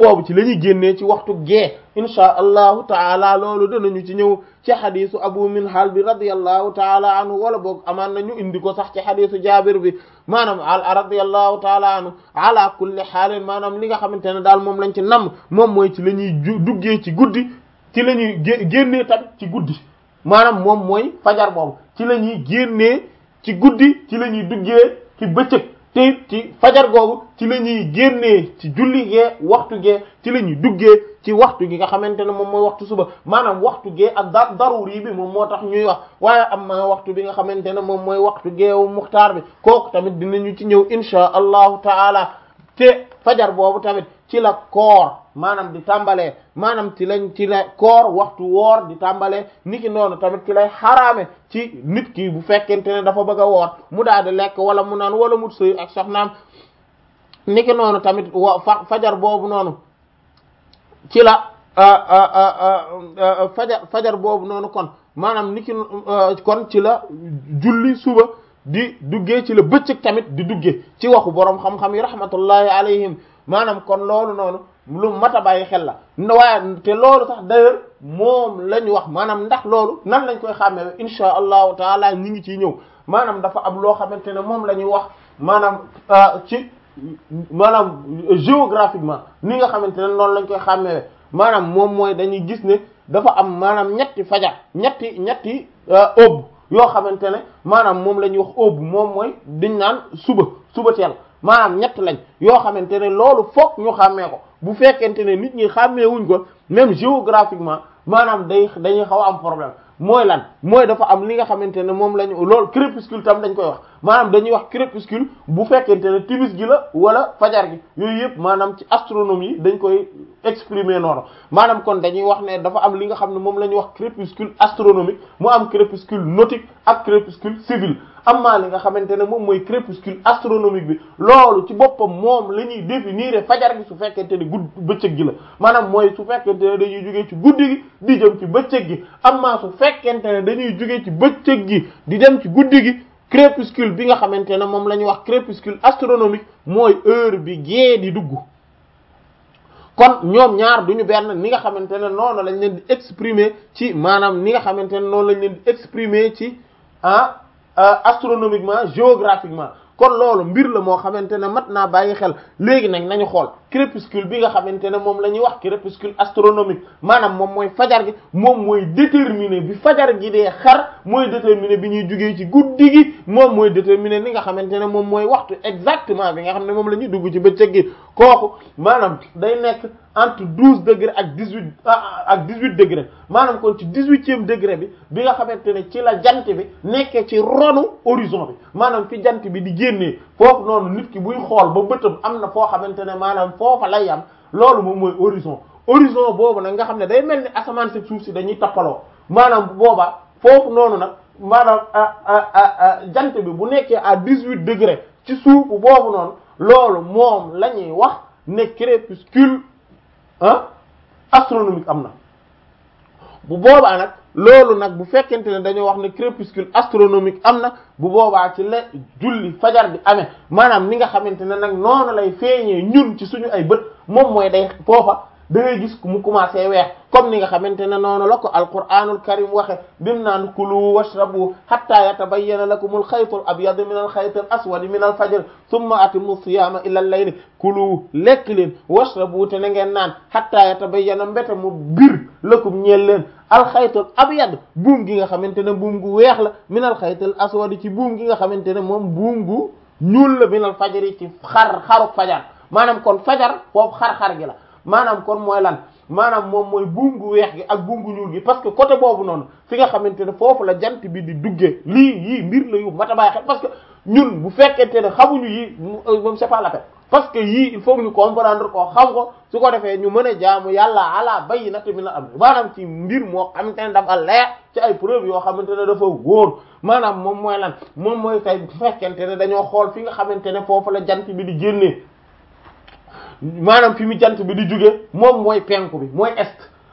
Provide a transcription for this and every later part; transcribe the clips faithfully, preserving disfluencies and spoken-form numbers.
boobu ci la ñuy génnee ci waxtu gee insha allahu taala loolu danañu ci ñëw ci xadisu abu minhal bi radiyallahu taala anhu wala boog amaan nañu indi ko sax ci xadisu jaabir bi maanaam al radiyallahu taala anhu ala kulli xaalin maanaam li nga xamante ne daal moom lañ ci namm moom mooy ci la ñuy duggee ci guddi ci la ñuy génnee tamit ci guddi maanaam moom mooy fajar boobu ci la ñuy génnee ci guddi ci la ñuy duggee ci bëccëg te ci fajar googu ci la ñuy génnee ci julli gee waxtu gee ci la ñuy duggee ci waxtu gi nga xamante ne moom mooy waxtu suba maanaam waxtu gee ak da daruri bi moom moo tax ñuy wax waaye am na waxtu bi nga xamante ne moom mooy waxtu geewu muxtaar bi kooku tamit dinañu ci ñëw insha allahu taala te fajar boobu tamit ci la koor maanaam di tàmbalee maanaam ci lañ ci la koor waxtu woor di tàmbalee niki noonu tamit ci lay xaraame ci nit ki bu fekkente ne dafa bëgg a woor mu daal di lekk wala mu naan wala mu sëy ak soxnaam niki noonu tamit wa fajar boobu noonu ci la fajar fajar boobu noonu kon maanaam niki kon ci la julli suba di duggee ci la bëccëg tamit di duggee ci waxu boroom xam-xam yi rahmatullahi alayhim maanaam kon loolu noonu lu mat a bàyyi xel la waaye te loolu sax d'ailleurs moom la ñu wax maanaam ndax loolu nan lañ koy xàmmee insha allahu taala ñi ngi ciy ñëw maanaam dafa am loo xamante ne moom la ñuy wax maanaam ci maanaam géographiquement ni nga xamante ne noonu lañ koy xàmmee maanaam moom mooy dañuy gis ne dafa am maanaam ñetti fajar ñetti ñetti ëbb yoo xamante ne maanaam moom la ñuy wax ëbb moom mooy diñ naan suba suba teel maanaam ñett lañ yoo xamante ne loolu fokk ñu xàmmee ko bu fekkente ne nit ñi xàmmee wuñ ko même géographiquement maanaam day dañuy xaw a am problème mooy lan mooy dafa am li nga xamante ne moom la ñu loolu crépuscule tam dañ koy wax maanaam dañuy wax crépuscule bu fekkente ne timis gi la wala fajar gi yooyu yëpp maanaam ci astronomie dañ koy exprimer noonu maanaam kon dañuy wax ne dafa am li nga xam ne moom la ñuy wax crépuscule astronomique mu am crépuscule nautique ak crépuscule civil amma li nga xamante ne moom mooy crépuscule astronomique bi loolu ci boppam moom la ñuy définir fajar gi su fekkente ne gudd bëccëg gi la maanaam mooy su fekkente ne dañuy jógee ci guddi gi di jëm ci bëccëg gi amma su fekkente ne dañuy jógee ci bëccëg gi di dem ci guddi gi crépuscule bi nga xamante ne moom la ñuy wax crépuscule astronomique mooy heure bi gée di dugg kon ñoom ñaar duñu benn ni nga xamante ne noonu lañ leen di exprimer ci maanaam ni nga xamante ne noonu lañ leen di exprimer ci ah astronomiquement géographiquement kon loolu mbir la moo xamante ne mat naa bàyyi xel léegi nag nañu xool crépuscule bi nga xamante ne moom la ñuy wax crépuscule astronomique maanaam moom mooy fajar gi moom mooy déterminer bi fajar gi dee xar mooy déterminer bi ñuy jugee ci guddi gi moom mooy déterminer ni nga xamante ne moom mooy waxtu exactement bi nga xam ne moom la ñuy dugg ci bëccëg gi kooku maanaam day nekk entre douze degré ak dix-huit ak dix-huit degré maanaam kon ci dix-huitième degré bi bi nga xamante ne ci la jant bi nekkee ci ronu horizon bi maanaam fi jant bi di génnee foofu noonu nit ki buy xool ba bëtam am na foo xamante ne maanaam foofa lay am loolu moom mooy horizon horizon boobu nag nga xam ne day mel ni asamaan si suuf si dañuy tappaloo maanaam booba foofu noonu nag maanaam jant bi bu nekkee à dix-huit degré ci suufu boobu noonu loolu moom la ñuy wax ne crépuscule ah astronomique am na bu boobaa nag loolu nag bu fekkente ne dañoo wax ne crépuscule astronomique am na bu boobaa ci la julli fajar bi amee maanaam ni nga xamante ne nag noonu lay feeñee ñun ci suñu ay bët moom mooy day foofa da ngay gis mu commencé weex comme ni nga xamante ne noonu la ko alquranul karim waxe bim naan kulu washrabu hatta yatabayyana lakumul xaytul abyadu minal xaytil aswadi minal fajr thumma atimmu siyama ilal layli kulu lekk leen washrabu te na ngeen naan hatta yatabayyana mbete mu bir lakum ñeel leen alxaytul abyad buum gi nga xamante ne buum gu weex la minal xaytil aswadi ci buum gi nga xamante ne moom buum gu ñuul la minal fajri ci xar xaru fajar maanaam kon fajar foofu xar-xar gi la maanaam kon mooy lan maanaam moom mooy buum gu weex gi ak buum gu ñuul gi parce que côté boobu noonu fi nga xamante ne foofu la jant bi di duggee lii yii mbir la yu mata bàyyi xel parce que ñun bu fekkente ne xamuñu yii moom c'est pas la peine parce que yii il faut ñu comprendre ko xam ko su ko defee ñu mën a jaamu yàlla ala bayyinatin min al-amr maanaam ci mbir moo xamante ne dafa leer ci ay preuve yoo xamante ne dafa wóor maanaam moom mooy lan moom mooy tey bu fekkente ne dañoo xool fi nga xamante ne foofu la jant bi di génnee maanaam fi mu jant bi di jóge moom mooy penku bi mooy est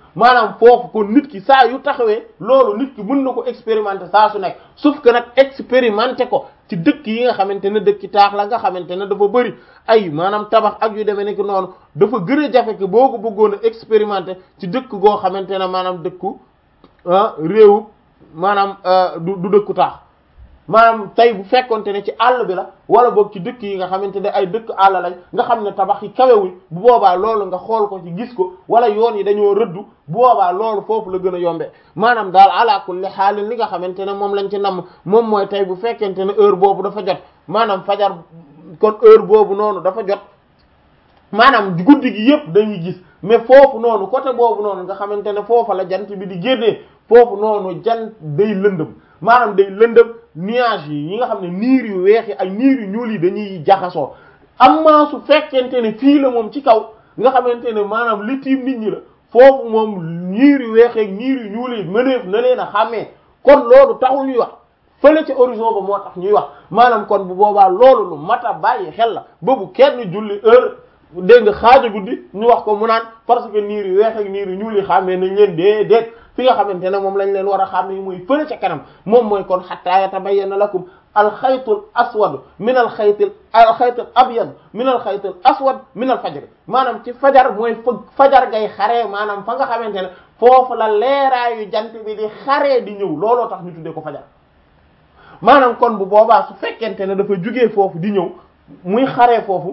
maanaam foofu kon nit ki saa yu taxawee loolu nit ki mën na ko expérimenter saa su nekk sauf que nag expérimenter ko ci dëkk yi nga xamante ne dëkki taax la nga xamante ne dafa bëri ay maanaam tabax ak yu demee nekk noonu dafa gën a jafe que boo ko bëggoon a expérimenter ci dëkk goo xamante ne maanaam dëkku ah réewu maanaam du du dëkku taax maanaam tey bu fekkonte ne ci àll bi la wala boog ci dëkk yi nga xamante ne ay dëkk àll lañ nga xam ne tabax yi kawewuñ bu boobaa loolu nga xool ko ci gis ko wala yoon yi dañoo rëddu bu boobaa loolu foofu la gën a yombee maanaam daal ala kulli xaalin li nga xamante ne moom lañ ci namm moom mooy tey bu fekkente ne heure boobu dafa jot maanaam fajar kon heure boobu noonu dafa jot maanaam guddi gi yëpp dañuy gis mais foofu noonu côté boobu noonu nga xamante ne foofa la jant bi di génnee foofu noonu jant day lëndëm maanaam day lëndëm nuage yi yi nga xam ne niir yu weex yi ak niir yu ñuul yi dañuy jaxasoo amma su fekkente ne fii la moom ci kaw nga xamante ne maanaam li tiim nit ñi la foofu moom niir yu weex ak niir yu ñuul yi mëneef na leen a xàmmee kon loolu taxul ñuy wax fële ca horizon ba moo tax ñuy wax maanaam kon bu boobaa loolu lu mat a bàyyi xel la ba bu kenn julli heure dégg nga xaaja guddi ñu wax ko mu naan parce que niir yu weex ak niir yu ñuul yi xàmmee nañ leen déedéet fi nga xamante ne moom lañ leen war a xam ne muy fële ca kanam moom mooy kon hatta yatabayyana lakum alxaytul aswad min alxaytil alxaytul abyad min alxaytil aswad min alfajr maanaam ci fajar mooy fajar ngay xaree maanaam fa nga xamante ne foofu la leeraayu jant bi di xaree di ñëw looloo tax ñu tuddee ko fajar maanaam kon bu boobaa su fekkente ne dafa jugee foofu di ñëw muy xaree foofu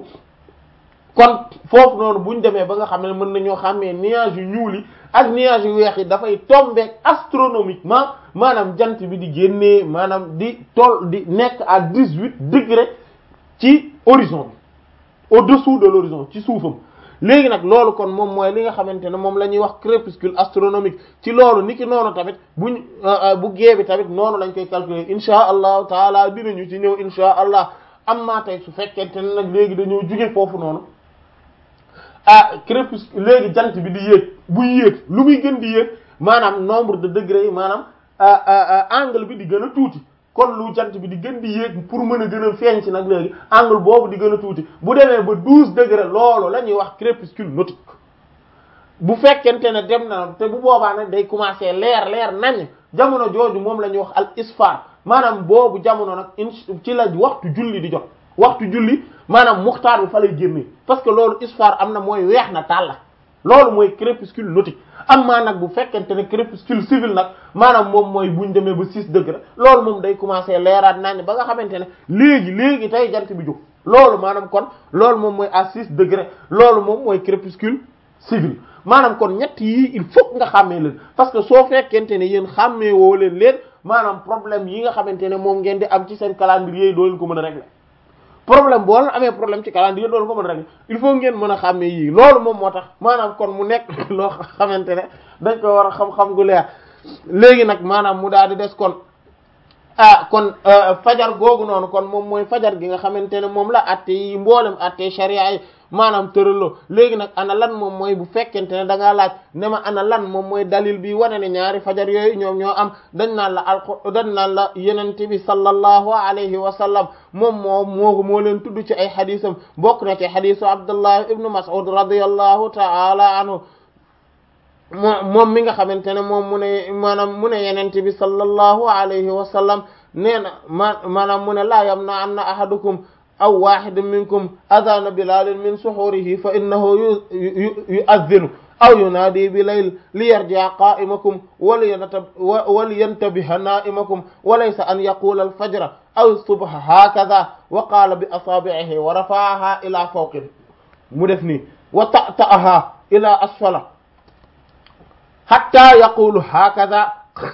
kon foofu noonu buñ demee ba nga xam ne mën nañoo xàmmee nuages yu ñuul yi ak nuages yu weex yi dafay tomber astronomiquement maanaam jant bi di génnee maanaam di toll di nekk à dix-huit degrés ci horizon bi au-dessous de l'horizon ci suufam léegi nag loolu kon moom mooy li nga xamante ne moom la ñuy wax crépuscule astronomique ci loolu niki noonu tamit buñ bu gée bi tamit noonu lañ koy calculer insha allahu taala dinañu ci ñëw insha allah amma tey su fekkente ne nag léegi dañoo jóge foofu noonu ah crépuscule léegi jant bi di yéeg buy yéeg lu muy gën di yéeg maanaam nombre de degrés yi maanaam angle bi di gën a tuuti kon lu jant bi di gën di yéeg pour mën a gën a feeñ ci nag léegi angle boobu di gën a tuuti bu demee ba douze degrés loolu la ñuy wax crépuscule nautique bu fekkente ne dem na te bu boobaa nag day commencer leer leer nañ jamono jooju moom la ñuy wax al isfar maanaam boobu jamono nag in ci la waxtu julli di jot waxtu julli maanaam muxtaar bi fa lay génnee parce que loolu isfar am na mooy weex na tàll loolu mooy crépuscule nautique am maa nag bu fekkente ne crépuscule civil nag maanaam moom mooy buñ demee ba six degrés loolu moom day commencer leeraat nañ ba nga xamante ne léegi léegi tey jant bi jóg loolu maanaam kon loolu moom mooy à six degrés loolu moom mooy crépuscule civil maanaam kon ñett yii il faut nga xàmmee leen parce que soo fekkente ne yéen xàmmee woo leen leen maanaam problème yi nga xamante ne moom ngeen di am ci seen calendrier yi doo leen ko mën a régler problème boo leen amee problème ci calendrier doo leen ko mën a régler il faut ngeen mën a xàmmee yii loolu moom moo tax maanaam kon mu nekk loo xamante ne dañ ko war a xam-xam gu leer léegi nag maanaam mu daal di des kon ah kon fajar googu noonu kon moom mooy fajar gi nga xamante ne moom la atte yi mboolem atte sharia yi maanaam tëraloo léegi nag ana lan moom mooy bu fekkente ne da ngaa laaj ne ma ana lan moom mooy dalil bi wane ne ñaari fajar yooyu ñoom ñoo am dañ naan la alqur dañ naan la yenente bi sallallahu alayhi wa sallam moom moo moo moo leen tudd ci ay xadisam bokk na ci xadisu Abdullah ibnu Mas'ud radiyallahu ta'ala anhu moom mi nga xamante ne moom mu ne maanaam mu ne yenente bi sallallahu alayhi wa sallam nee na ma maanaam mu ne laa yamna anna ahadukum aw wahidun minkum adana bilalin min suhurihi fa innahu yu'adhdhinu aw yunadi bi layl li yarji'a qa'imakum wa liyantabiha na'imakum wa laysa an yaqula al-fajra aw as-subha hakadha wa qala bi asabi'ihi wa rafa'aha ila fawqin mu def nii wa ta'ta'aha ila asfala hatta yaqulu hakadha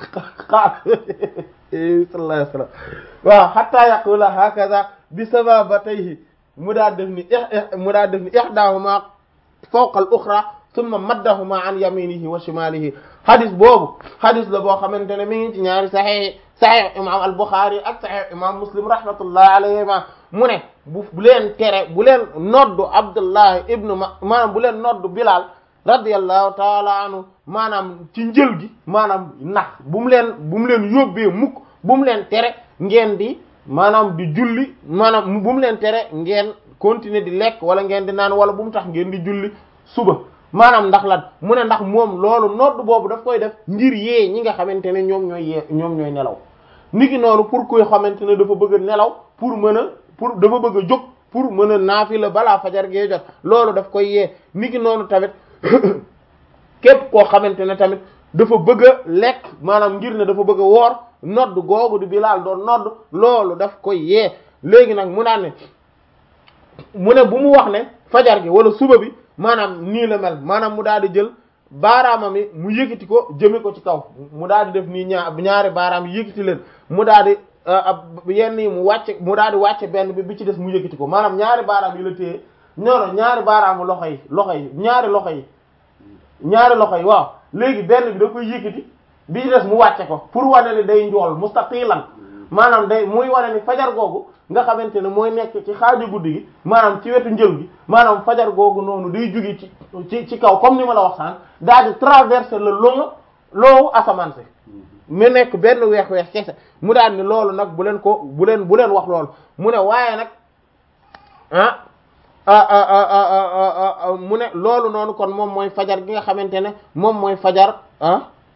sallallahu alayhi wa sallam waaw hatta yaqula hakadha bi sababatayhi mu daa def ni mu daa def ni ihdahuma fawqa al-ukhra thumma maddahuma an yaminihi wa shimalihi hadis boobu hadis la boo xamante ne mi ngi ci ñaari sahih sahih imam al-Bukhari ak sahih imam Muslim rahmatullahi alayhima mu ne bu leen tere bu leen noddu Abdullah ibnu ma maanaam bu leen noddu Bilal radiyallahu taala anhu maanaam ci njël gi maanaam nax bu mu leen bu mu leen yóbbee mukk bu mu leen tere ngeen di maanaam di julli maanaam bu mu leen tere ngeen continuer di lekk wala ngeen di naan wala bu mu tax ngeen di julli suba maanaam ndax lan mu ne ndax moom loolu nodd boobu daf koy def ngir yee ñi nga xamante ne ñoom ñooy yee ñoom ñooy nelaw niki noonu pour kuy xamante ne dafa bëgg a nelaw pour mën a pour dafa bëgg a jóg pour mën a naafila balaa fajar gee jot loolu daf koy yee niki noonu tamit képp koo xamante ne tamit dafa bëgg a lekk maanaam ngir ne dafa bëgg a woor nodd googu di Bilaal doon nodd loolu daf koy yee léegi nag mu naan ne mu ne bu mu wax ne fajar gi wala suba bi maanaam nii la mel maanaam mu daal di jël baaraamam yi mu yëkkati ko jëme ko ci kaw mu daal di def nii ñaar ñaari baaraam yi yëkkati leen mu daal di yenn yi mu wàcce mu daal di wàcce benn bi bi ci des mu yëkkati ko maanaam ñaari baaraam yi la téye ñoro ñaari baaraamu loxo yi loxo yi ñaari loxo yi ñaari loxo yi waaw léegi benn bi da koy yëkkati bi ci des mu wàcce ko pour wane ni day njool mustaqilan maanaam day muy wane ni fajar googu nga xamante ne mooy nekk ci xaaju guddi gi maanaam ci wetu njël gi maanaam fajar googu noonu day jóge ci ci ci kaw comme ni ma la wax sànq daal di traverser le long loowu asamaan si mu nekk benn weex weex kese mu daal ni loolu nag bu leen ko bu leen bu leen wax loolu mu ne waaye nag ah mu ne loolu noonu kon moom mooy fajar gi nga xamante ne moom mooy fajar ah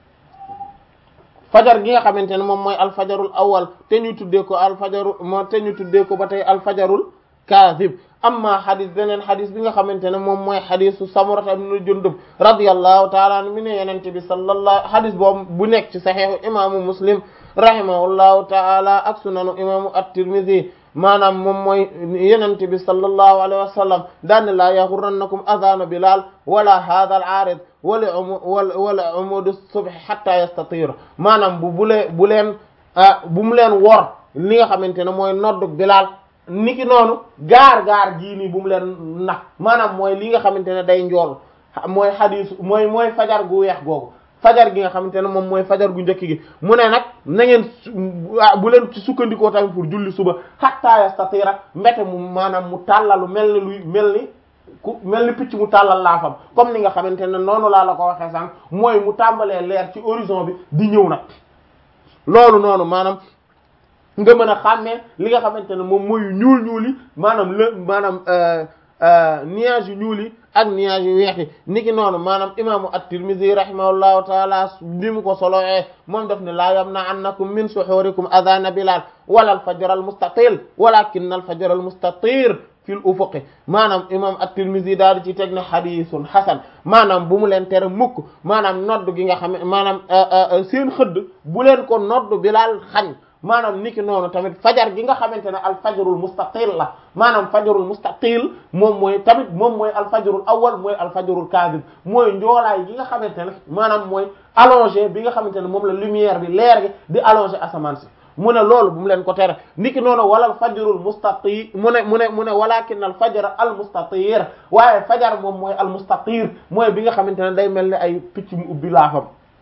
fajar gi nga xamante ne moom mooy alfajarul awal te ñu tuddee ko alfajaru moo te ñu tuddee ko ba tey alfajarul kaazib amma xadis beneen xadis bi nga xamante ne moom mooy xadisu Samurata ibn Jundub radiyallahu taala anhu mi ne yenente bi sallallahu xadis boobu bu nekk ci saxiixu imaamu Muslim rahimahullahu taala ak sunanu imaamu at-Tirmidhi maanaam moom mooy yenente bi sallallahu alayhi wa sallam daanne laa yaxurrannakum adhaanu Bilaal wala hadha al-aarid wala umu wala umudu subh hatta yastatir maanaam bu bu lee bu leen bu mu leen wor li nga xamante ne mooy noddug Bilaal niki noonu gaar gaar gii nii bu mu leen nax maanaam mooy li nga xamante ne day njool mooy xadiis mooy mooy fajar gu weex googu fajar gi nga xamante ne moom mooy fajar gu njëkk gi mu ne nag na ngeen bu leen ci sukkandikoo tamit pour julli suba hatta yastatira mbete mu maanaam mu tàllalu mel ni luy mel ni ku mel ni picc mu tàllal laafam comme ni nga xamante ne noonu laa la ko waxee sànq mooy mu tàmbalee leer ci horizon bi di ñëw nag loolu noonu maanaam nga mën a xàmmee li nga xamante ne moom mooy ñuul ñuul yi maanaam lë maanaam nuages yu ñuul yi ak nuages yu weex yi niki noonu maanaam imaamu at-Tirmidhi rahimahullahu taala bi mu ko soloee moom daf ne laa yamna annakum min suhurikum adhana Bilal wala al-fajr al-mustatil walakin al-fajr al-mustatir fil ufuqi maanaam imam at-Tirmidhi daal di ci teg ne xadiisun xasan maanaam bu mu leen tere mukk maanaam nodd gi nga xam ne maanaam seen xëdd bu leen ko nodd Bilal xañ maanaam niki noonu tamit fajar gi nga xamante ne alfajrul mustatil la maanaam fajrul mustatil moom mooy tamit moom mooy alfajrul awwal mooy alfajrul kaazib mooy njoolaay gi nga xamante ne maanaam mooy allongé bi nga xamante ne moom la lumière bi leer gi di allongé asamaan si mu ne loolu bu mu leen ko tere niki noonu wala alfajrul mustatir mu ne mu ne mu ne walakin al fajr al mustatir waaye fajar moom mooy al mustatir mooy bi nga xamante ne day mel ni ay picc mu ubbi laafam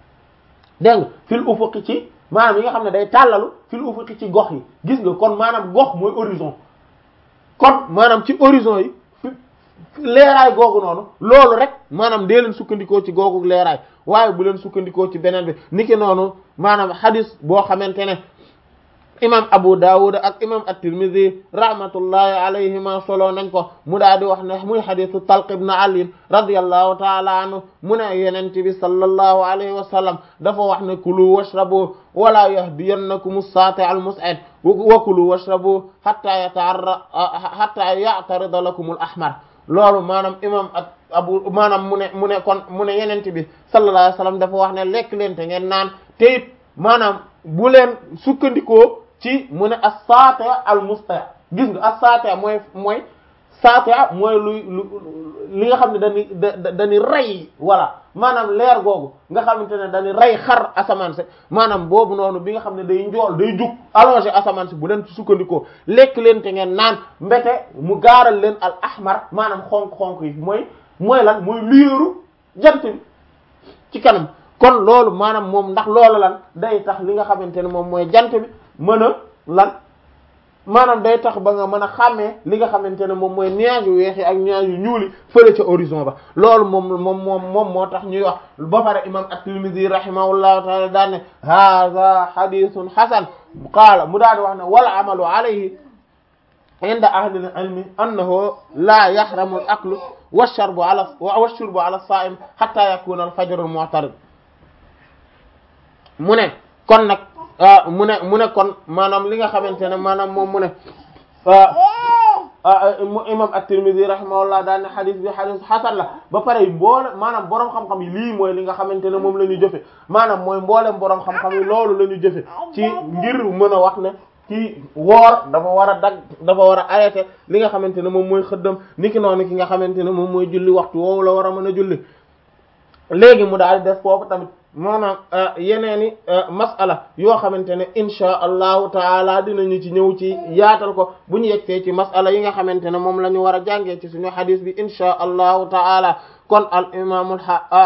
dégg nga fil ufuqi ci maanaam yi nga xam ne day tàllalu fil ufuqi ci gox yi gis nga kon maanaam gox mooy horizon kon maanaam ci horizon yi leeraay googu noonu loolu rek maanaam dee leen sukkandikoo ci googu leeraay waaye bu leen sukkandikoo ci beneen bi niki noonu maanaam hadis boo xamante ne imam Abu Dawud ak imam at-Tirmidhi rahmatullahi alayhima solo nañ ko mu daal di wax ne muy hadithu Talq ibn Ali radiyallahu ta'ala anhu mu ne yonent bi sallallahu alayhi wa sallam dafa wax ne kulu washrabu wala yahdiyannakum as-sati' al-mus'id wa kulu washrabu hatta yata'arra hatta ya'tarida lakum al-ahmar loolu maanaam imam ak abu maanaam mu ne mu ne kon mu ne yonent bi sallallahu alayhi wa sallam dafa wax ne lekk leen te ngeen naan te it maanaam bu leen sukkandikoo ci mu ne as-sati' al-musti' gis nga as-sati' mooy mooy sati' mooy luy li nga xam ne dañuy da dañuy rey voilà maanaam leer googu nga xamante ne dañuy rey xar asamaan si maanaam boobu noonu bi nga xam ne day njool day jug allongé asamaan si bu leen ci sukkandikoo lekk leen te ngeen naan mbete mu gaaral leen al ahmar maanaam xonk-xonk yi mooy mooy lan mooy luyeeru jant bi ci kanam kon loolu maanaam moom ndax loolu lan day tax li nga xamante ne moom mooy jant bi mën a lan maanaam day tax ba nga mën a xàmmee li nga xamante ne moom mooy nuages yu weex yi ak nuages yu ñuul yi fële ca horizon ba loolu moom moom moom moom moo tax ñuy wax ba pare imam at-Tirmidhi rahimahullahu taala daan ne hadha hadithun hasan qaala mu daal di wax ne wal amalu alayhi inda ahli al-ilmi annahu la yahramu al-aklu wash-sharbu ala wash-shurbu ala as-sa'im hatta yakuna al-fajr al-mu'tarid mu ne kon nag mu ne mu ne kon maanaam li nga xamante ne maanaam moom mu ne imam at-Tirmidhi rahimahullah daan ne xadis bi xadis xasan la ba pare mboole maanaam borom xam-xam yi lii mooy li nga xamante ne moom la ñu jëfe maanaam mooy mboolem borom xam-xam yi loolu la ñu jëfe ci ngir mën a wax ne ci woor dafa war a dag dafa war a arrêté li nga xamante ne moom mooy xëddam niki noonu ki nga xamante ne moom mooy julli waxtu woowu la war a mën a julli léegi mu daal di def foofu tamit maanaam yeneeni masala yoo xamante ne insha allahu taala dinañu ci ñëw ci yaatal ko bu ñu yegsee ci masala yi nga xamante ne moom la ñu war a jàngee ci suñu hadis bi insha allahu taala kon al imam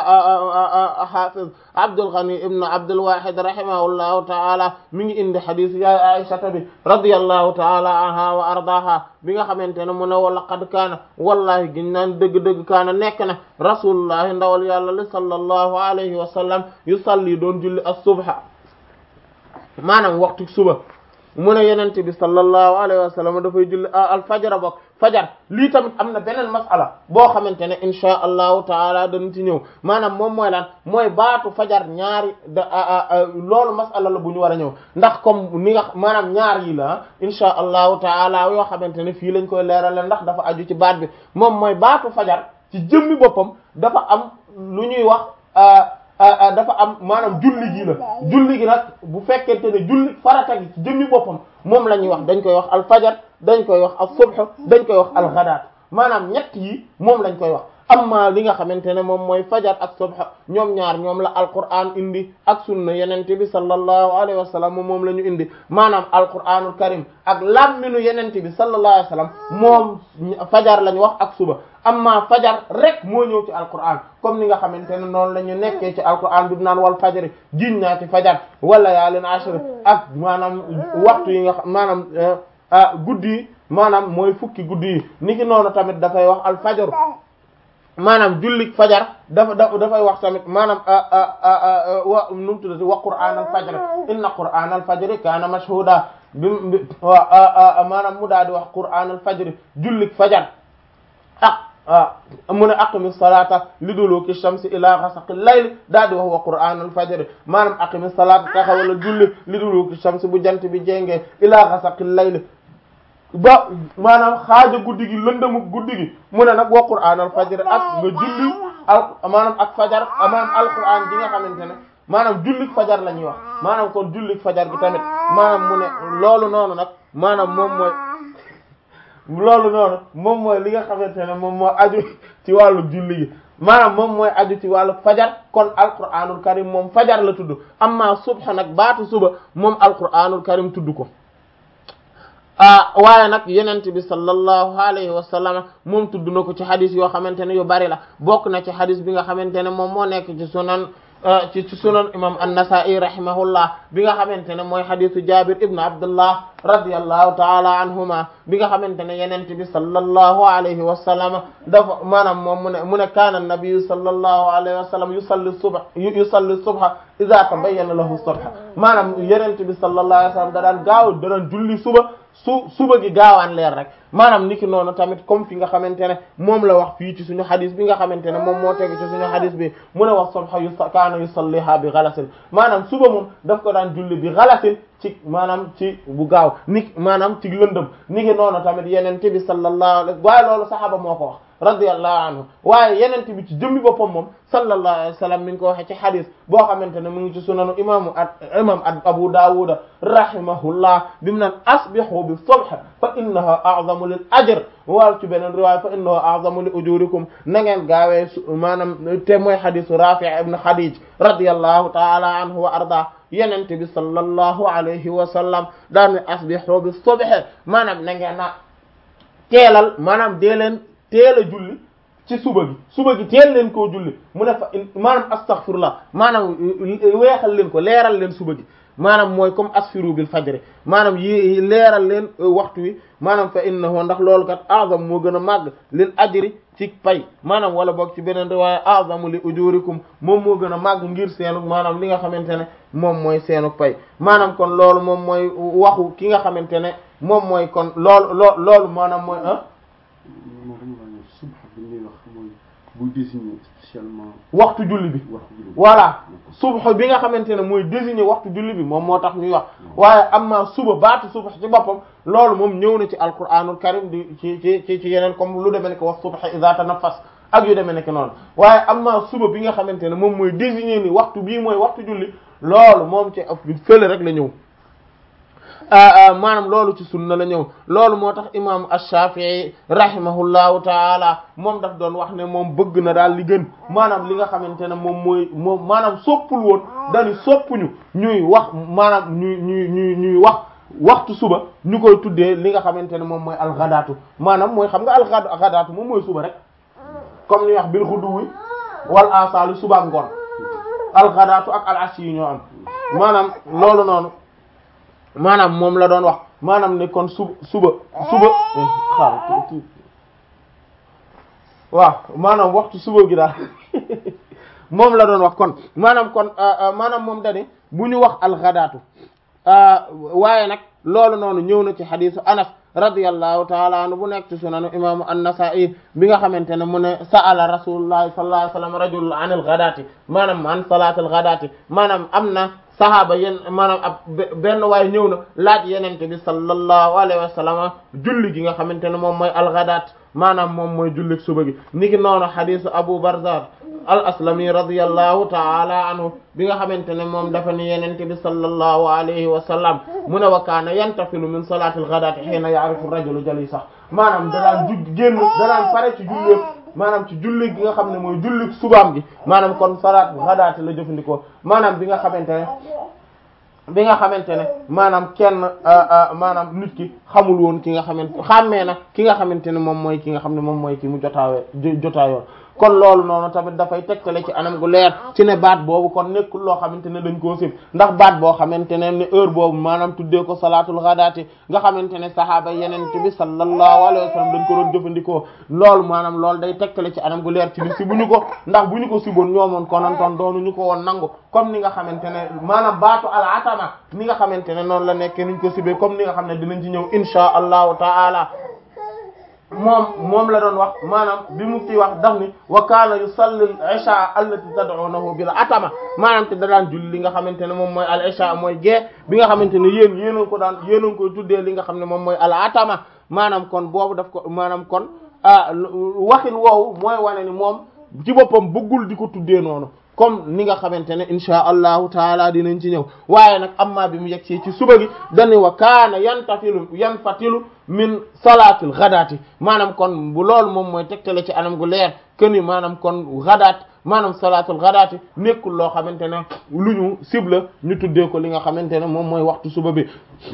hafiz Abdul Ghani ibn Abdul Wahid rahimahullahu taala mi ngi indi hadis ya Aisha bi radiyallahu taala anha wa ardaha bi nga xamante ne mu ne wa laqad kaana wallahi giñ naan dëgg-dëgg kaana nekk na rasulullahi ndawal yàlla li sallallahu alayhi wa sallam yusalli doon julli as-subha maanaam waxtu suba mu ne yenente bi sallallahu alayhi wa sallam dafay julli al fajara bokk fajar lii tamit am na beneen masala boo xamante ne insha allahu taala dañ ci ñëw maanaam moom mooy lan mooy baatu fajar ñaari da loolu masala la bu ñu war a ñëw ndax comme ni nga maanaam ñaar yi la insha allahu taala yoo xamante ne fii lañ koy leerale ndax dafa aju ci baat bi moom mooy baatu fajar ci jëmmi boppam dafa am lu ñuy wax dafa am maanaam julli gi la julli gi nag bu fekkente ne julli farata gi ci jëmmi boppam moom la ñuy wax dañ koy wax al fajar dañ koy wax al subh dañ koy wax al ghadaat maanaam ñett yi moom lañ koy wax amma li nga xamante ne moom mooy fajar ak subh ñoom ñaar ñoom la alquran indi ak sunna yenente bi sallallahu alayhi wa sallam moom la ñu indi maanaam alquranul karim ak lamminu yenente bi sallallahu alayhi wa sallam moom fajar lañ wax ak suba amma fajar rek moo ñëw ci alquran comme ni nga xamante ne noonu la ñu nekkee ci alquran bi naan wal fajri jiñ naa ci fajar wala yaalin ashr ak maanaam waxtu yi nga xam maanaam guddi yi maanaam mooy fukki guddi yi niki noonu tamit dafay wax al fajar maanaam jullik fajar dafa dafay wax tamit maanaam wa nu mu tuddati wa qur'aan al fajr inna qur'aan al fajri kaana mashhuuda bi wa maanaam mu daal di wax qur'aan al fajri jullik fajar ah mu ne aqimi salata li duluki shamsi ila ghasaqi layl daal di wax wa qur'aan al fajr maanaam aqimi salata taxawala julli li duluki shamsi bu jant bi jéngee ila ghasaqi layl ba maanaam xaaja guddi gi lëndëmu guddi gi mu ne nag wa qur'aan al fajr ak nga julli al maanaam ak fajar maanaam alquran gi nga xamante ne maanaam jullik fajar la ñuy wax maanaam kon jullik fajar gi tamit maanaam mu ne loolu noonu nag maanaam moom mooy loolu noonu moom mooy li nga xamante ne moom moo aju ci wàllu julli gi maanaam moom mooy aju ci wàllu fajar kon alquranul karim moom fajar la tudd amma subha nag baatu suba moom alquranul karim tudd ko ah waaye nag yenent bi sallallahu alayhi wa sallam moom tudd na ko ci xadis yoo xamante ne yu bari la bokk na ci xadis bi nga xamante ne moom moo nekk ci sunan ci ci sunan imam an-Nasa'i rahimahullah bi nga xamante ne mooy xadisu Jabir ibn Abdullah radiyallahu ta'ala anhuma bi nga xamante ne yenent bi sallallahu alayhi wa sallam dafa maanaam moom mu ne mu ne kaana an-nabiyyu sallallahu alayhi wa sallam yusalli subha yusalli subha idha tabayyana lahu subha maanaam yenent bi sallallahu alayhi wa sallam da daan gaaw da daan julli suba su suba gi gaawaan leer rek maanaam niki noonu tamit comme fi nga xamante ne moom la wax fii ci suñu xadis bi nga xamante ne moom moo tegu ci suñu xadis bi mu ne wax subha yu kaana yusalliha bi ghalasin maanaam suba moom daf ko daan julli bi ghalasin ci maanaam ci bu gaaw ni maanaam ci lëndëm niki noonu tamit yenente bi sallallahu alayhi waaye loolu saxaaba moo ko wax radiyallahu anhu waaye yenente bi ci jëmmi boppam moom sallallahu alayhi wa sallam mi ngi ko waxee ci xadis boo xamante ne mu ngi ci sunanu imaamu at imam Abu Dawud rahimahullah bi mu naan asbihu bi subh fa innaha a'zamu lil ajr wal ci beneen riwaaya fa innahu a'zamu li ujurikum na ngeen gaawee maanaam te mooy xadisu Rafi' ibn Khadij radiyallahu ta'ala anhu wa arda yenente bi sallallahu alayhi wa sallam daan ne asbihu bi subh maanaam na ngeen na teelal maanaam dee leen teel a julli ci suba gi suba gi teel leen koo julli mu ne fa maanaam astaghfirullah maanaam weexal leen ko leeral leen suba gi maanaam mooy comme asfiru bil fajri maanaam yi leeral leen waxtu wi maanaam fa innahu ndax loolu kat azam moo gën a màgg lil ajri ci pay maanaam wala boog ci beneen riwaaya azamu li ujurikum moom moo gën a màgg ngir seenu maanaam li nga xamante ne moom mooy seenu pay maanaam kon loolu moom mooy waxu ki nga xamante ne moom mooy kon loolu loo loolu maanaam mooy ah buy désigner spécialement waxtu julli bi voilà subh bi nga xamante ne mooy désigner waxtu julli bi moom moo tax ñuy wax waaye amma suba baatu subh ci boppam loolu moom ñëw na ci alquranul karim di ci ci ci ci yeneen comme lu demee ne ko wax subh idha tanaffas ak yu demee nekk noonu waaye amma suba bi nga xamante ne moom mooy désigner ni waxtu bii mooy waxtu julli loolu moom ci af fële rek la ñëw maanaam loolu ci sunna la ñëw loolu moo tax imam ash-Shafi'i rahimahullahu taala moom daf doon wax ne moom bëgg na daal li gën maanaam li nga xamante ne moom mooy moom maanaam soppul woon dañu soppuñu ñuy wax maanaam ñuy ñuy ñuy ñuy wax waxtu suba ñu koy tuddee li nga xamante ne moom mooy alxadaatu maanaam mooy xam nga alxadaatu moom mooy suba rek comme ni wax bil xuduwi wal asaalu suba ak ngoon alxadaatu ak al ashi yi ñoo am maanaam loolu noonu maanaam moom la doon wax maanaam ne kon suba suba suba xaar waaw maanaam waxtu suba gi daal moom la doon wax kon maanaam kon maanaam moom dani bu ñu wax alxadaatu waaye nag loolu noonu ñëw na ci xadiisu Anas radiyallahu taala anhu bu nekk ci sunanu imaamu an-Nasa'i bi nga xamante ne mu ne sa'ala rasulullahi sallallahu alayhi wasallam rajul an al-ghadati maanaam an salat al-ghadati maanaam am na sahaaba yéen maanaam ab benn waaye ñëw na laaj yenente bi sallallahu alayhi wa sallam julli gi nga xamante ne moom mooy al-ghadaat maanaam moom mooy julli suba gi niki noonu hadisu Abu Barzah al-Aslami radiyallahu ta'ala anhu bi nga xamante ne moom dafa ni yenente bi sallallahu alayhi wa sallam mu ne wa kaana yantafilu min salati al-ghadaati hiina ya'rifu ar-rajulu jaliisahu maanaam danaan ju génn danaan pare ci julli maanaam ci julli gi nga xam ne mooy julli subaam gi maanaam kon salaat ghadaati la jëfandikoo maanaam bi nga xamante ne bi nga xamante ne maanaam kenn maanaam nit ki xamul woon ki nga xamante xàmmee na ki nga xamante ne moom mooy ki nga xam ne moom mooy ki mu jotaawee jotaayoon kon loolu noonu tamit dafay tegtale ci anam gu leer ci ne baat boobu kon nekkul loo xamante ne dañ koo sib ndax baat boo xamante ne ne heure boobu maanaam tuddee ko salaatul ghadaati nga xamante ne sahaaba yeneen bi sallallahu alayhi wa sallam dañ ko doon jëfandikoo loolu maanaam loolu day tegtale ci anam gu leer ci li si bu ñu ko ndax bu ñu ko siboon ñoomoon konantoon doonu ñu ko woon nangu comme ni nga xamante ne maanaam baatu al atama ni nga xamante ne noonu la nekkee niñ ko sibee comme ni nga xam ne dinañ ci ñëw insha allahu taala moom moom la doon wax maanaam bi mu fi wax daf ni wa kaana yusalli al-isha allati tad'unahu bil atama maanaam te da daan julli li nga xamante ne moom mooy al isha mooy gée bi nga xamante ne yéen yéen a ko daan yéen a koy tuddee li nga xam ne moom mooy al atama maanaam kon boobu daf ko maanaam kon ah waxin woowu mooy wane ni moom ci boppam bëggul di ko tuddee noonu comme ni nga xamante ne insha allahu taala dinañ ci ñëw waaye nag amma bi mu yegg ci suba gi dani wa kaana yantafilu yanfatilu min salaatil ghadaati maanaam kon bu loolu moom mooy tegtale ci anam gu leer keni maanaam kon ghadaat maanaam salaatul ghadaati nekkul loo xamante ne lu ñu cible ñu tuddee ko li nga xamante ne moom mooy waxtu suba bi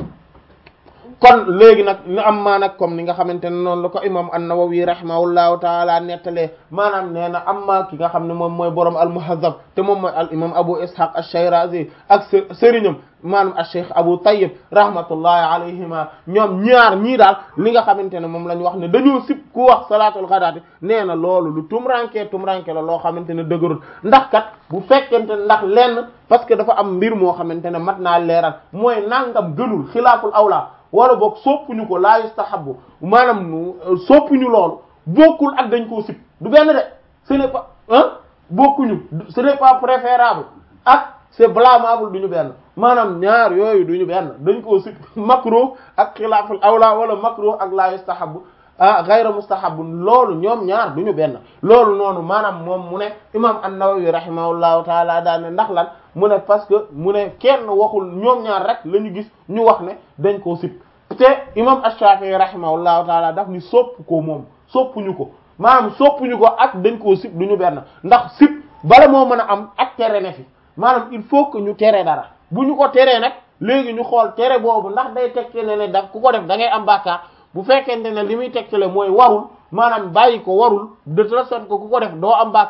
kon léegi nag ni am maa nag comme ni nga xamante ne noonu la ko imam an-Nawawi rahimahullahu taala nettalee maanaam nee na am maa ki nga xam ne moom mooy borom al-Muhazzab te moom mooy al imam Abu Ishaq ash-Shirazi ak sëriñam maanaam al-Cheikh Abu Tayyib rahmatullahi alayhima ñoom ñaar ñii daal li nga xamante ne moom la ñu wax ne dañoo sib ku wax salaatul ghadaati nee na loolu lu tumranke tumranke la loo xamante ne dëgërul ndax kat bu fekkente ndax lenn parce que dafa am mbir moo xamante ne mat naa leeral mooy nangam gënul xilaaful awla wala boog soppuñu ko laa yustahabbu maanaam soppuñu loolu bokkul ak dañ koo sib du benn de ce n'est pas hein bokkuñu ce n'est pas préférable ak c'est blâmable duñu benn maanaam ñaar yooyu duñu benn dañ koo sib makruh ak xilaaful awla wala makruh ak laa yustahabbu ah ghayra mustahabbu loolu ñoom ñaar duñu benn loolu noonu maanaam moom mu ne imam an-Nawawi rahimahullahu taala daa ne ndax lan mu ne parce que mu ne kenn waxul ñoom ñaar rek la ñu gis ñu wax ne dañ koo sib te imam ash-Shafi'i rahimahullahu taala daf ni sopp ko moom soppuñu ko maanaam soppuñu ko ak dañ koo sib duñu benn ndax sib bala moo mën a am ak tere ne fi maanaam il faut que ñu tere dara bu ñu ko teree nag léegi ñu xool tere boobu ndax day tegtale ne daf ku ko def da ngay am bàkkaar bu fekkente ne li muy tegtale mooy warul maanaam bàyyi ko warul de toute sorte que ku ko def doo am bàkkaar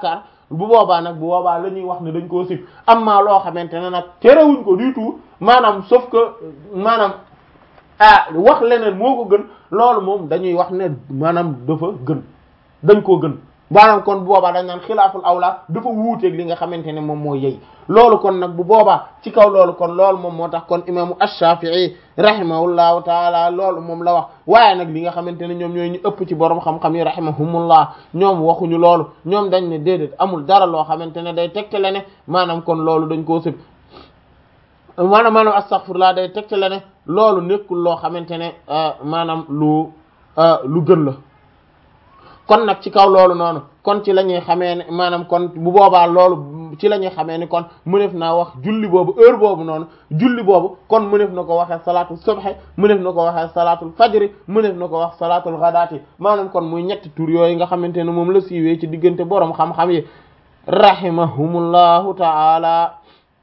bu boobaa nag bu boobaa la ñuy wax ne dañ koo sib amma loo xamante ne nag terewuñ ko du tout maanaam sauf que maanaam ah wax leneen moo ko gën loolu moom dañuy wax ne maanaam dafa gën dañ koo gën maanaam kon bu boobaa dañ naan xilaaful awla dafa wuuteeg li nga xamante ne moom moo yey loolu kon nag bu boobaa ci kaw loolu kon loolu moom moo tax kon imaamu ash-Shafi'i rahimahullahu taala loolu moom la wax waaye nag li nga xamante ne ñoom ñooy ñu ëpp ci borom xam-xam yi rahimahumullah ñoom waxuñu loolu ñoom dañ ne déedéet amul dara loo xamante ne day tegtale ne maanaam kon loolu dañ koo sib maanaam maanaam astaghfirullah day tegtale ne loolu nekkul loo xamante ne maanaam lu lu gën la kon nag ci kaw loolu noonu kon ci la ñuy xamee ne maanaam kon bu boobaa loolu ci la ñuy xamee ni kon mënef naa wax julli boobu heure boobu noonu julli boobu kon mënef na ko waxee salaatul subhi mënef na ko waxee salaatul fajri mënef na ko wax salaatul ghadaati maanaam kon muy ñetti tur yooyu nga xamante ne moom la siiwee ci diggante borom xam-xam yi rahimahumullahu ta'ala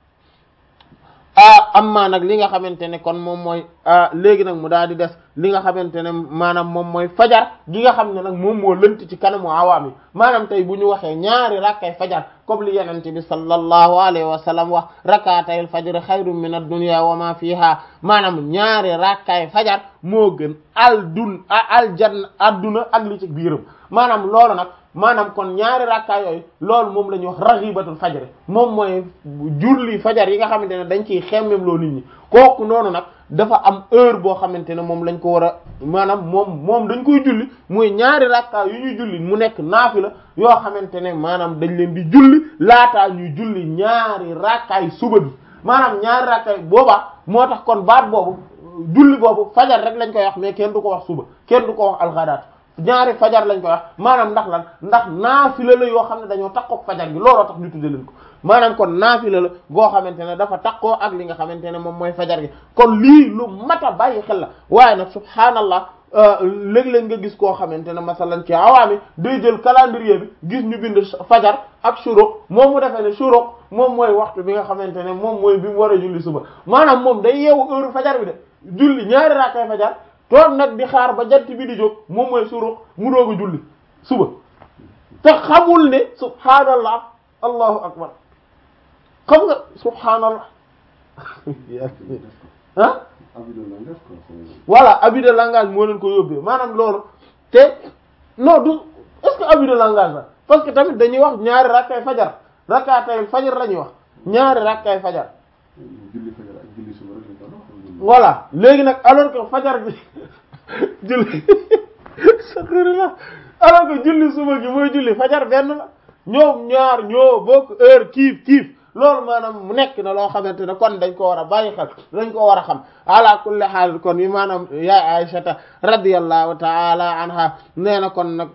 ah amma nag li nga xamante ne kon moom mooy léegi nag mu daal di des li nga xamante ne maanaam moom mooy fajar gi nga xam ne nag moom moo lënt ci kanamu awaam yi maanaam tey bu ñu waxee ñaari rakkay fajar comme li yenente bi sallallahu alayhi wa sallam wax rakatayil fajr xayrun min ad-dunya wa ma fiha maanaam ñaari rakkay fajar moo gën al dun al janna adduna ak li ci biiram maanaam loolu nag maanaam kon ñaari rakka yooyu loolu moom la ñuy wax raxibatul fajr moom mooy julli fajar yi nga xamante ne dañ ciy xemmem loo nit ñi kooku noonu nag dafa am heure boo xamante ne moom lañ ko war a maanaam moom moom dañ koy julli muy ñaari rakka yu ñuy julli mu nekk naafila yoo xamante ne maanaam dañ leen di julli laataa ñuy julli ñaari rakkaay suba bi maanaam ñaari rakkaay boobaa moo tax kon baat boobu julli boobu fajar rek lañ koy wax mais kenn du ko wax suba kenn du ko wax alxadaat ñaari fajar lañ koy wax maanaam ndax lan ndax naafila la yoo xam ne dañoo takkook fajar gi looloo tax ñu tudde leen ko maanaam kon naafila la goo xamante ne dafa takkoo ak li nga xamante ne moom mooy fajar gi kon lii lu mat a bàyyi xel la waaye nag subhaanallah léeg-léeg nga gis koo xamante ne masalan ci awaami day jël calendrier bi gis ñu bind fajar ak shuruq moom mu defee ne shuruq moom mooy waxtu bi nga xamante ne moom mooy bi mu war a julli suba maanaam moom day yeewu heure fajar bi de julli ñaari raakay fajar toog nag di xaar ba jant bi di jóg moom mooy suruq mu doog a julli suba te xamul ne subhaanallah allahu akbar xam nga subhaanallah ah voilà abus de langage moo leen ko yóbbee maanaam loolu te non du est-ce que abus de langage la parce que tamit dañuy wax ñaari rakkay fajar rakkaatay fajar la ñuy wax ñaari rakkay fajar voilà léegi nag alors que fajar bi julli saxëri la alors que julli suba gi mooy julli fajar benn la ñoom ñaar ñoo bokk heure kiif kiif loolu maanaam mu nekk na loo xamante ne kon dañ ko war a bàyyi xel dañ ko war a xam ala kulli haal kon yi maanaam yaay Aysata radiyallahu ta'ala anha nee na kon nag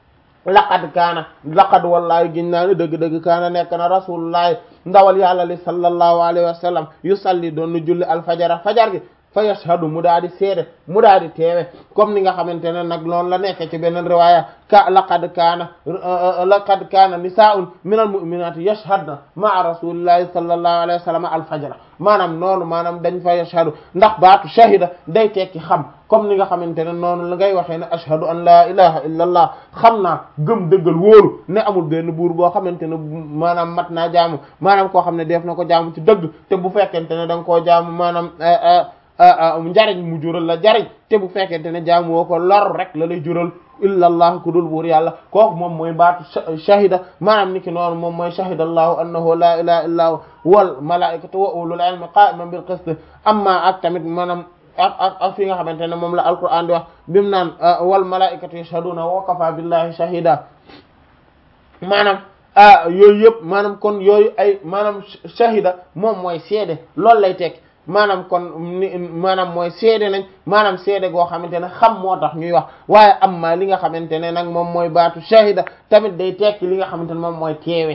laqad kaana laqad wallahi giñ naa ne dëgg-dëgg kaana nekk na rasulullahi ndawal yàlla li sallallahu alayhi wa sallam yusalli doon nu julli alfajara fajar gi fa yashhadu mu daa di seede mu daa di teewe comme ni nga xamante ne nag noonu la nekk ci beneen riwaaya ka laqad kaana laqad kaana nisaa'un minal mu'minaati yashhadna ma'a rasulillahi sallallahu alayhi wa sallam alfajara maanaam noonu maanaam dañ fa yashhadu ndax baatu shahida day tekki xam comme ni nga xamante ne noonu la ngay waxee ne ashhadu an la ilaha illa allah xam naa gëm dëggal wóoru ne amul benn buur boo xamante ne maanaam mat naa jaamu maanaam koo xam ne def na ko jaamu ci dëgg te bu fekkente ne da nga koo jaamu maanaam njariñ mu jural la jariñ te bu fekkente ne jaamu woo ko lor rek la lay jural illa allah ku dul buur yàlla kooku moom mooy baatu shahida maanaam niki noonu moom mooy shahida allahu annahu la ilaha illa hu wal malaikatu wa ulul ilmi qa'iman bil qist amma ak tamit maanaam ak ak ak fi nga xamante ne moom la alquran di wax bimu naan wal malaikatu yashhaduna wa kafa billahi shahida maanaam yooyu yëpp maanaam kon yooyu ay maanaam shahida moom mooy seede loolu lay tekki maanaam kon maanaam mooy seede nañ maanaam seede goo xamante ne xam moo tax ñuy wax waaye am ma li nga xamante ne nag moom mooy baatu shahida tamit day tekki li nga xamante ne moom mooy teewe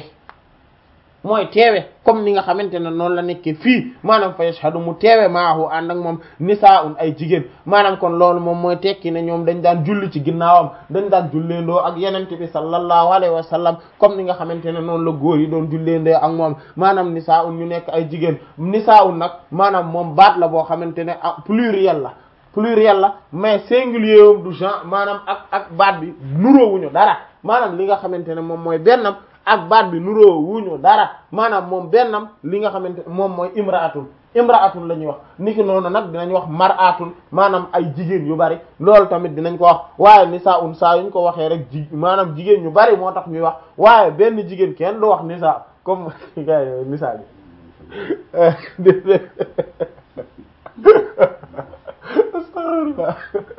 mooy teewe comme ni nga xamante ne noonu la nekkee fii maanaam fa yashhadu mu teewe maahu ànd ak moom nisaa'un ay jigéen maanaam kon loolu moom mooy tekki ne ñoom dañ daan julli ci ginnaawam dañ daan julleendoo ak yenente bi sallallahu alayhi wa sallam comme ni nga xamante ne noonu la góor yi doon julleendoo ak moom maanaam nisaa'un ñu nekk ay jigéen nisaa'un nag maanaam moom baat la boo xamante ne pluriel la pluriel la mais singulier wam du genre maanaam ak ak baat bi nuroowuñu dara maanaam li nga xamante ne moom mooy bennam ak baat bi nuroo wuñu dara maanaam moom bennam li nga xamante moom mooy imraatun imraatun la ñuy wax niki noonu nag dinañ wax mar'atun maanaam ay jigéen yu bari loolu tamit dinañ ko wax waaye nisaa'un saa yuñ ko waxee rek ji maanaam jigéen ñu bari moo tax ñuy wax waaye benn jigéen kenn du wax nisa comme gars yi nisa bi